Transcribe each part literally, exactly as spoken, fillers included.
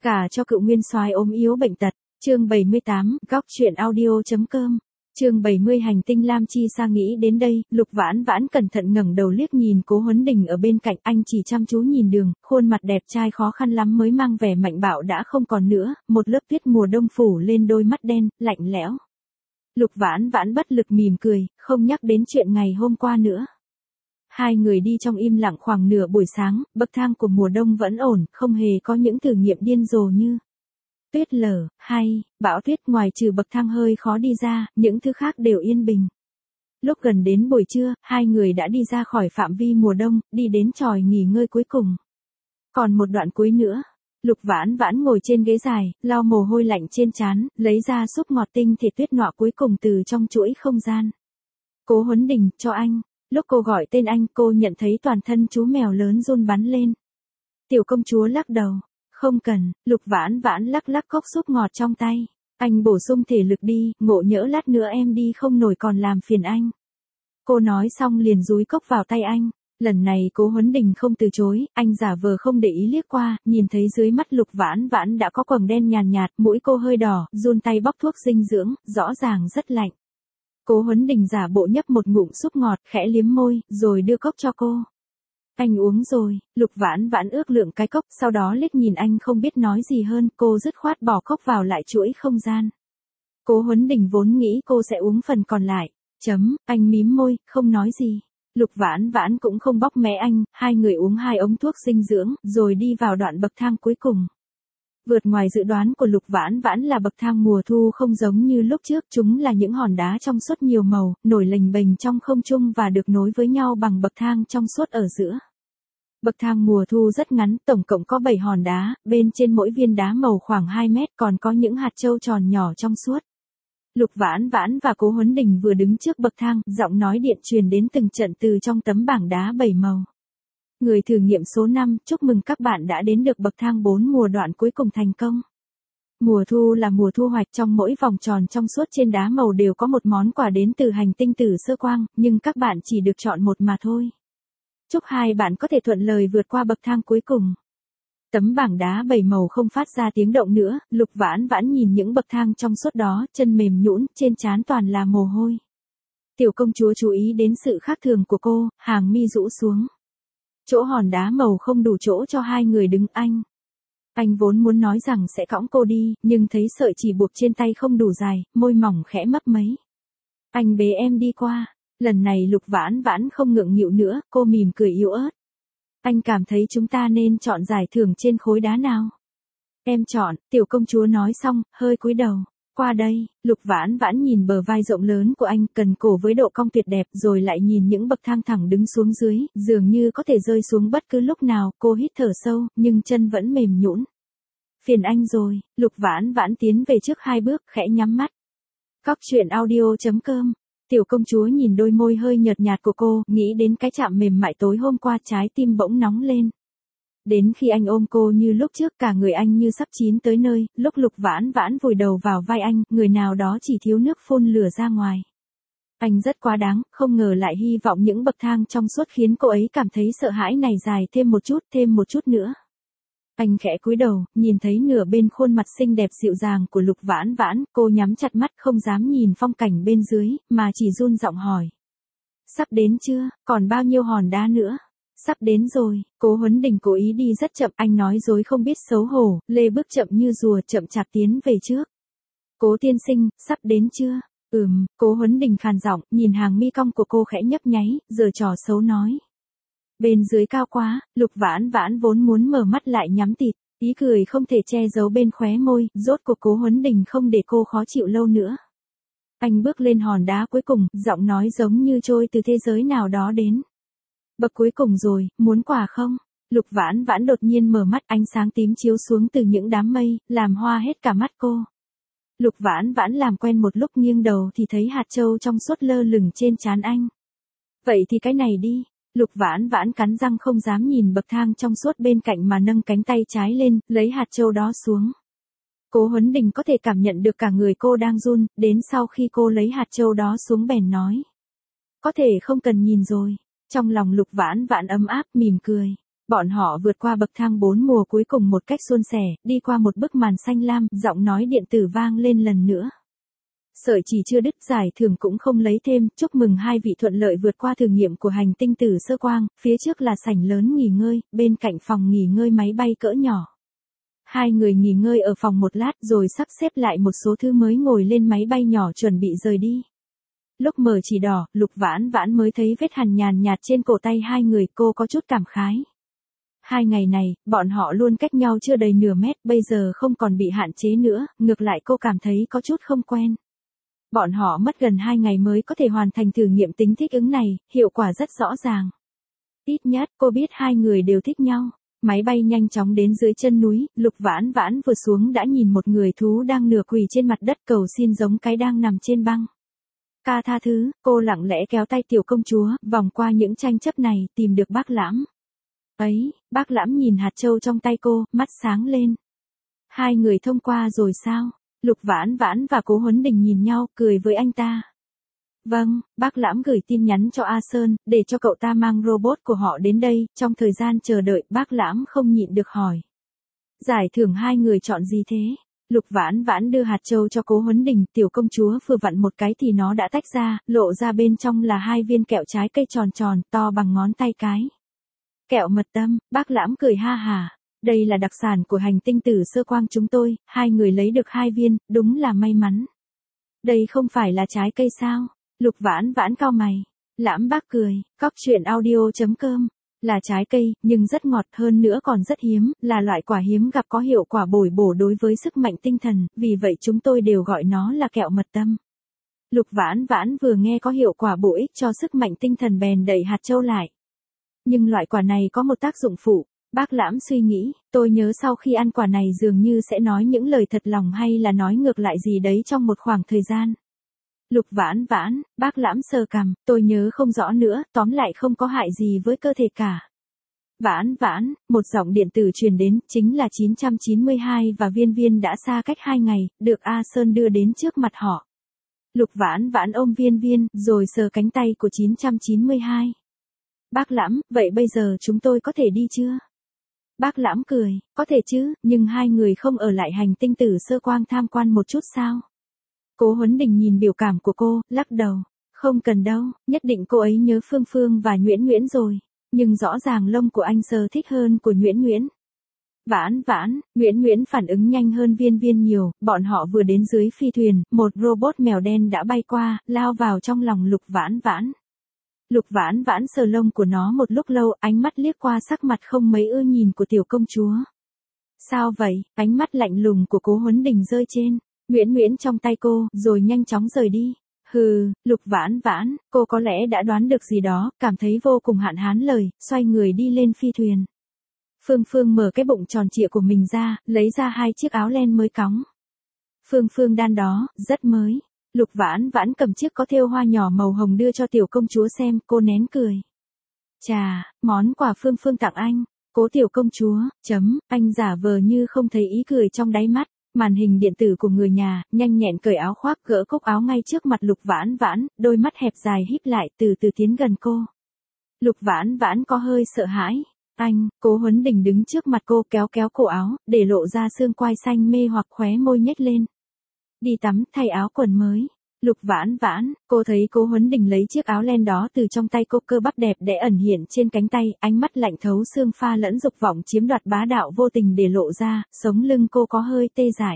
Cả cho cựu nguyên soái ốm yếu bệnh tật. Chương bảy mươi tám, góc truyện audio.com. Chương bảy mươi hành tinh Lam Chi Sa nghĩ đến đây, Lục Vãn Vãn cẩn thận ngẩng đầu liếc nhìn Cố Huấn Đình ở bên cạnh, anh chỉ chăm chú nhìn đường, khuôn mặt đẹp trai khó khăn lắm mới mang vẻ mạnh bạo đã không còn nữa, một lớp tuyết mùa đông phủ lên đôi mắt đen, lạnh lẽo. Lục Vãn Vãn bất lực mỉm cười, không nhắc đến chuyện ngày hôm qua nữa. Hai người đi trong im lặng khoảng nửa buổi sáng, bậc thang của mùa đông vẫn ổn, không hề có những thử nghiệm điên rồ như tuyết lở, hay bão tuyết. Ngoài trừ bậc thang hơi khó đi ra, những thứ khác đều yên bình. Lúc gần đến buổi trưa, hai người đã đi ra khỏi phạm vi mùa đông, đi đến chòi nghỉ ngơi cuối cùng. Còn một đoạn cuối nữa, Lục Vãn Vãn ngồi trên ghế dài, lau mồ hôi lạnh trên trán, lấy ra xúc ngọt tinh thể tuyết nọ cuối cùng từ trong chuỗi không gian. Cố Huấn Đình, cho anh. Lúc cô gọi tên anh, cô nhận thấy toàn thân chú mèo lớn run bắn lên. Tiểu công chúa lắc đầu. Không cần. Lục Vãn Vãn lắc lắc cốc súp ngọt trong tay. Anh bổ sung thể lực đi, ngộ nhỡ lát nữa em đi không nổi còn làm phiền anh. Cô nói xong liền dúi cốc vào tay anh. Lần này Cố Huấn Đình không từ chối, anh giả vờ không để ý liếc qua, nhìn thấy dưới mắt Lục Vãn Vãn đã có quầng đen nhàn nhạt, mũi cô hơi đỏ, run tay bóc thuốc dinh dưỡng, rõ ràng rất lạnh. Cố Huấn Đình giả bộ nhấp một ngụm súp ngọt, khẽ liếm môi, rồi đưa cốc cho cô. Anh uống rồi. Lục Vãn Vãn ước lượng cái cốc, sau đó liếc nhìn anh không biết nói gì hơn, cô dứt khoát bỏ cốc vào lại chuỗi không gian. Cố Huấn Đình vốn nghĩ cô sẽ uống phần còn lại. Chấm, anh mím môi, không nói gì. Lục Vãn Vãn cũng không bóc mẽ anh, hai người uống hai ống thuốc dinh dưỡng, rồi đi vào đoạn bậc thang cuối cùng. Vượt ngoài dự đoán của Lục Vãn Vãn là bậc thang mùa thu không giống như lúc trước, chúng là những hòn đá trong suốt nhiều màu, nổi lềnh bềnh trong không trung và được nối với nhau bằng bậc thang trong suốt ở giữa. Bậc thang mùa thu rất ngắn, tổng cộng có bảy hòn đá, bên trên mỗi viên đá màu khoảng hai mét, còn có những hạt châu tròn nhỏ trong suốt. Lục Vãn Vãn và Cố Huấn Đình vừa đứng trước bậc thang, giọng nói điện truyền đến từng trận từ trong tấm bảng đá bảy màu. Người thử nghiệm số năm, chúc mừng các bạn đã đến được bậc thang bốn mùa đoạn cuối cùng thành công. Mùa thu là mùa thu hoạch, trong mỗi vòng tròn trong suốt trên đá màu đều có một món quà đến từ hành tinh Tử Sơ Quang, nhưng các bạn chỉ được chọn một mà thôi. Chúc hai bạn có thể thuận lời vượt qua bậc thang cuối cùng. Tấm bảng đá bảy màu không phát ra tiếng động nữa, Lục Vãn Vãn nhìn những bậc thang trong suốt đó, chân mềm nhũn, trên trán toàn là mồ hôi. Tiểu công chúa chú ý đến sự khác thường của cô, hàng mi rũ xuống. Chỗ hòn đá màu không đủ chỗ cho hai người đứng. Anh. Anh vốn muốn nói rằng sẽ cõng cô đi, nhưng thấy sợi chỉ buộc trên tay không đủ dài, môi mỏng khẽ mấp mấy. Anh bế em đi qua. Lần này Lục Vãn Vãn không ngượng nghịu nữa, cô mỉm cười yếu ớt. Anh cảm thấy chúng ta nên chọn giải thưởng trên khối đá nào? Em chọn, tiểu công chúa nói xong, hơi cúi đầu. Qua đây. Lục Vãn Vãn nhìn bờ vai rộng lớn của anh, cần cổ với độ cong tuyệt đẹp, rồi lại nhìn những bậc thang thẳng đứng xuống dưới, dường như có thể rơi xuống bất cứ lúc nào. Cô hít thở sâu, nhưng chân vẫn mềm nhũn. Phiền anh rồi. Lục Vãn Vãn tiến về trước hai bước, khẽ nhắm mắt. Góc truyện audio.com. Tiểu công chúa nhìn đôi môi hơi nhợt nhạt của cô, nghĩ đến cái chạm mềm mại tối hôm qua, trái tim bỗng nóng lên. Đến khi anh ôm cô như lúc trước, cả người anh như sắp chín tới nơi, lúc Lục Vãn Vãn vùi đầu vào vai anh, người nào đó chỉ thiếu nước phun lửa ra ngoài. Anh rất quá đáng, không ngờ lại hy vọng những bậc thang trong suốt khiến cô ấy cảm thấy sợ hãi này dài thêm một chút, thêm một chút nữa. Anh khẽ cúi đầu, nhìn thấy nửa bên khuôn mặt xinh đẹp dịu dàng của Lục Vãn Vãn, cô nhắm chặt mắt không dám nhìn phong cảnh bên dưới, mà chỉ run giọng hỏi. Sắp đến chưa, còn bao nhiêu hòn đá nữa? Sắp đến rồi. Cố Huấn Đình cố ý đi rất chậm, anh nói dối không biết xấu hổ, lê bước chậm như rùa, chậm chạp tiến về trước. Cố tiên sinh, sắp đến chưa? Ừm, Cố Huấn Đình khàn giọng, nhìn hàng mi cong của cô khẽ nhấp nháy, giờ trò xấu nói. Bên dưới cao quá. Lục Vãn Vãn vốn muốn mở mắt lại nhắm tịt, ý cười không thể che giấu bên khóe môi, rốt cuộc Cố Huấn Đình không để cô khó chịu lâu nữa. Anh bước lên hòn đá cuối cùng, giọng nói giống như trôi từ thế giới nào đó đến. Bậc cuối cùng rồi, muốn quà không? Lục Vãn Vãn đột nhiên mở mắt, ánh sáng tím chiếu xuống từ những đám mây, làm hoa hết cả mắt cô. Lục Vãn Vãn làm quen một lúc, nghiêng đầu thì thấy hạt châu trong suốt lơ lửng trên trán anh. Vậy thì cái này đi. Lục Vãn Vãn cắn răng không dám nhìn bậc thang trong suốt bên cạnh mà nâng cánh tay trái lên, lấy hạt châu đó xuống. Cố Huấn Đình có thể cảm nhận được cả người cô đang run, đến sau khi cô lấy hạt châu đó xuống bèn nói. Có thể không cần nhìn rồi. Trong lòng Lục Vãn Vãn ấm áp, mỉm cười. Bọn họ vượt qua bậc thang bốn mùa cuối cùng một cách suôn sẻ, đi qua một bức màn xanh lam, giọng nói điện tử vang lên lần nữa. Sợi chỉ chưa đứt, giải thưởng cũng không lấy thêm, chúc mừng hai vị thuận lợi vượt qua thử nghiệm của hành tinh tử sơ quang, phía trước là sảnh lớn nghỉ ngơi, bên cạnh phòng nghỉ ngơi máy bay cỡ nhỏ. Hai người nghỉ ngơi ở phòng một lát rồi sắp xếp lại một số thứ mới ngồi lên máy bay nhỏ chuẩn bị rời đi. Lúc mở chỉ đỏ, Lục Vãn Vãn mới thấy vết hằn nhàn nhạt trên cổ tay hai người, cô có chút cảm khái. Hai ngày này, bọn họ luôn cách nhau chưa đầy nửa mét, bây giờ không còn bị hạn chế nữa, ngược lại cô cảm thấy có chút không quen. Bọn họ mất gần hai ngày mới có thể hoàn thành thử nghiệm tính thích ứng này, hiệu quả rất rõ ràng. Ít nhất, cô biết hai người đều thích nhau. Máy bay nhanh chóng đến dưới chân núi, Lục Vãn Vãn vừa xuống đã nhìn một người thú đang nửa quỳ trên mặt đất cầu xin giống cái đang nằm trên băng. Ca tha thứ, cô lặng lẽ kéo tay tiểu công chúa, vòng qua những tranh chấp này, tìm được bác Lãm. Ấy, bác Lãm nhìn hạt châu trong tay cô, mắt sáng lên. Hai người thông qua rồi sao? Lục Vãn Vãn và Cố Huấn Đình nhìn nhau, cười với anh ta. Vâng, bác Lãm gửi tin nhắn cho A Sơn, để cho cậu ta mang robot của họ đến đây, trong thời gian chờ đợi, bác Lãm không nhịn được hỏi. Giải thưởng hai người chọn gì thế? Lục Vãn Vãn đưa hạt châu cho Cố Huấn Đình, tiểu công chúa vừa vặn một cái thì nó đã tách ra, lộ ra bên trong là hai viên kẹo trái cây tròn tròn, to bằng ngón tay cái. Kẹo mật tâm, bác Lãm cười ha hà. Đây là đặc sản của hành tinh tử sơ quang chúng tôi, hai người lấy được hai viên, đúng là may mắn. Đây không phải là trái cây sao? Lục Vãn Vãn cau mày. Lãm bác cười, cóc truyện audio chấm com. Là trái cây, nhưng rất ngọt, hơn nữa còn rất hiếm, là loại quả hiếm gặp có hiệu quả bồi bổ đối với sức mạnh tinh thần, vì vậy chúng tôi đều gọi nó là kẹo mật tâm. Lục Vãn Vãn vừa nghe có hiệu quả bổ ích cho sức mạnh tinh thần bèn đẩy hạt châu lại. Nhưng loại quả này có một tác dụng phụ. Bác Lãm suy nghĩ, tôi nhớ sau khi ăn quả này dường như sẽ nói những lời thật lòng hay là nói ngược lại gì đấy trong một khoảng thời gian. Lục Vãn Vãn, bác Lãm sờ cằm, tôi nhớ không rõ nữa, tóm lại không có hại gì với cơ thể cả. Vãn Vãn, một giọng điện tử truyền đến, chính là chín trăm chín mươi hai và Viên Viên đã xa cách hai ngày, được A Sơn đưa đến trước mặt họ. Lục Vãn Vãn ôm Viên Viên, rồi sờ cánh tay của chín trăm chín mươi hai. Bác Lãm, vậy bây giờ chúng tôi có thể đi chưa? Bác Lãm cười, có thể chứ, nhưng hai người không ở lại hành tinh tử sơ quang tham quan một chút sao? Cố Huấn Đình nhìn biểu cảm của cô, lắc đầu. Không cần đâu, nhất định cô ấy nhớ Phương Phương và Nguyễn Nguyễn rồi. Nhưng rõ ràng lông của anh sờ thích hơn của Nguyễn Nguyễn. Vãn Vãn, Nguyễn Nguyễn phản ứng nhanh hơn Viên Viên nhiều, bọn họ vừa đến dưới phi thuyền, một robot mèo đen đã bay qua, lao vào trong lòng Lục Vãn Vãn. Lục Vãn Vãn sờ lông của nó một lúc lâu, ánh mắt liếc qua sắc mặt không mấy ưa nhìn của tiểu công chúa. Sao vậy? Ánh mắt lạnh lùng của Cố Huấn Đình rơi trên Nguyễn Nguyễn trong tay cô, rồi nhanh chóng rời đi. Hừ, Lục Vãn Vãn, cô có lẽ đã đoán được gì đó, cảm thấy vô cùng hạn hán lời, xoay người đi lên phi thuyền. Phương Phương mở cái bụng tròn trịa của mình ra, lấy ra hai chiếc áo len mới cóng. Phương Phương đan đó, rất mới. Lục Vãn Vãn cầm chiếc có thêu hoa nhỏ màu hồng đưa cho tiểu công chúa xem, cô nén cười. Chà, món quà Phương Phương tặng anh. Cố tiểu công chúa, chấm, anh giả vờ như không thấy ý cười trong đáy mắt. Màn hình điện tử của người nhà, nhanh nhẹn cởi áo khoác gỡ cúc áo ngay trước mặt Lục Vãn Vãn, đôi mắt hẹp dài híp lại từ từ tiến gần cô. Lục Vãn Vãn có hơi sợ hãi. Anh, Cố Huấn Đình đứng trước mặt cô kéo kéo cổ áo, để lộ ra xương quai xanh mê hoặc khóe môi nhếch lên. Đi tắm, thay áo quần mới. Lục Vãn Vãn, cô thấy Cố Huấn Đình lấy chiếc áo len đó từ trong tay cô, cơ bắp đẹp đẽ ẩn hiện trên cánh tay, ánh mắt lạnh thấu xương pha lẫn dục vọng chiếm đoạt bá đạo vô tình để lộ ra, sống lưng cô có hơi tê dại.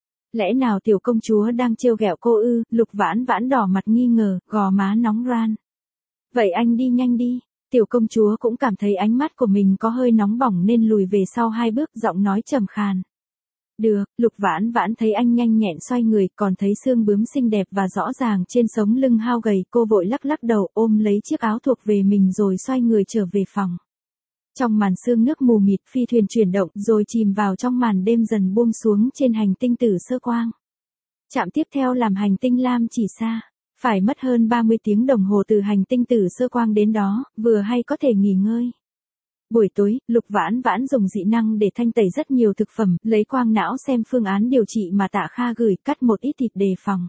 Lẽ nào tiểu công chúa đang trêu ghẹo cô ư? Lục Vãn Vãn đỏ mặt nghi ngờ, gò má nóng ran. Vậy anh đi nhanh đi. Tiểu công chúa cũng cảm thấy ánh mắt của mình có hơi nóng bỏng nên lùi về sau hai bước, giọng nói trầm khàn. Được, Lục Vãn Vãn thấy anh nhanh nhẹn xoay người, còn thấy xương bướm xinh đẹp và rõ ràng trên sống lưng hao gầy, cô vội lắc lắc đầu, ôm lấy chiếc áo thuộc về mình rồi xoay người trở về phòng. Trong màn sương nước mù mịt, phi thuyền chuyển động rồi chìm vào trong màn đêm dần buông xuống trên hành tinh tử sơ quang. Trạm tiếp theo làm hành tinh lam chỉ xa. Phải mất hơn ba mươi tiếng đồng hồ từ hành tinh tử sơ quang đến đó, vừa hay có thể nghỉ ngơi. Buổi tối, Lục Vãn Vãn dùng dị năng để thanh tẩy rất nhiều thực phẩm, lấy quang não xem phương án điều trị mà Tạ Kha gửi, cắt một ít thịt đề phòng.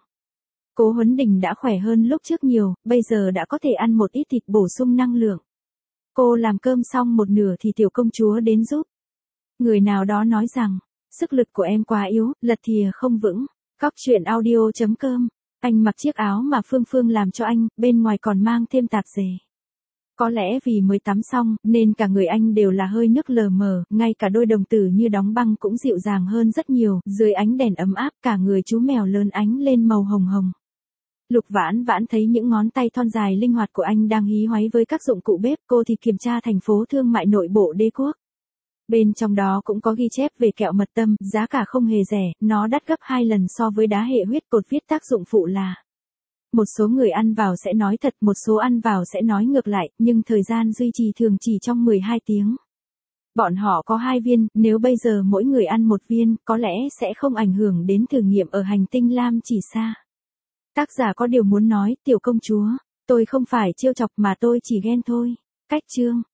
Cố Huấn Đình đã khỏe hơn lúc trước nhiều, bây giờ đã có thể ăn một ít thịt bổ sung năng lượng. Cô làm cơm xong một nửa thì tiểu công chúa đến giúp. Người nào đó nói rằng, sức lực của em quá yếu, lật thìa không vững. Góc chuyện audio.com. Anh mặc chiếc áo mà Phương Phương làm cho anh, bên ngoài còn mang thêm tạp dề. Có lẽ vì mới tắm xong, nên cả người anh đều là hơi nước lờ mờ, ngay cả đôi đồng tử như đóng băng cũng dịu dàng hơn rất nhiều, dưới ánh đèn ấm áp cả người chú mèo lớn ánh lên màu hồng hồng. Lục Vãn Vãn thấy những ngón tay thon dài linh hoạt của anh đang hí hoáy với các dụng cụ bếp, cô thì kiểm tra thành phố thương mại nội bộ Đế Quốc. Bên trong đó cũng có ghi chép về kẹo mật tâm, giá cả không hề rẻ, nó đắt gấp hai lần so với đá hệ huyết, cột viết tác dụng phụ là: một số người ăn vào sẽ nói thật, một số ăn vào sẽ nói ngược lại, nhưng thời gian duy trì thường chỉ trong mười hai tiếng. Bọn họ có hai viên, nếu bây giờ mỗi người ăn một viên, có lẽ sẽ không ảnh hưởng đến thử nghiệm ở hành tinh Lam Chỉ Sa. Tác giả có điều muốn nói, tiểu công chúa, tôi không phải trêu chọc mà tôi chỉ ghen thôi. Cách chương